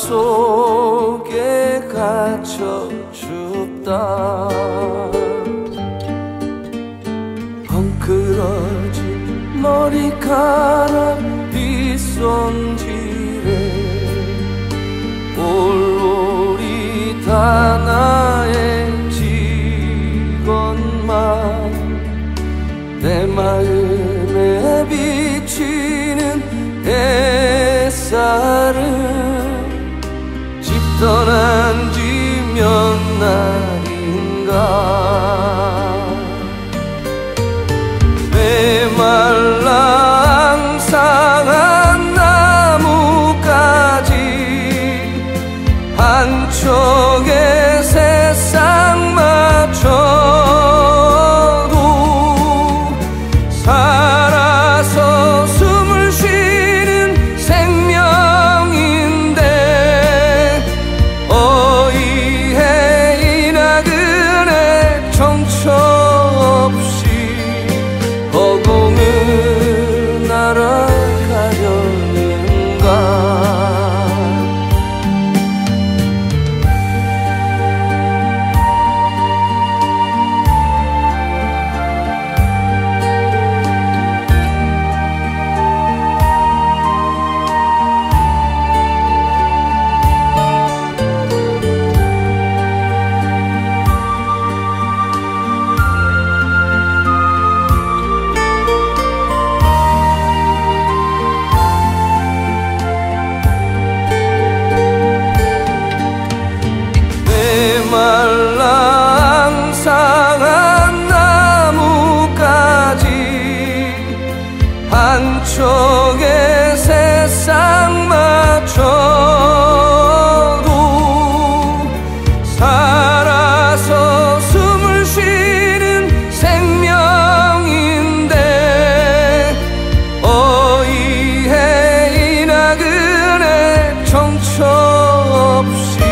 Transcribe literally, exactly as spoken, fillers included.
속에 갇혀 죽다. 헝클어진 머리카락 빗손질에 올올이 다 나의 직원만 내 마음에 비치는 햇살은 집 떠난 지 몇 날인가. 메말라 앙상한 나무까지 한쪽에 새싹 맞춰도 살아서 숨을 쉬는 생명인데 어이해 이 나그네 정처 없이 허공을 날아가려는가. 메말라 앙상한 나무까지 한쪽에 새싹 맞춰도 살아서 숨을 쉬는 생명인데 어이해 이 나그네 정처 없이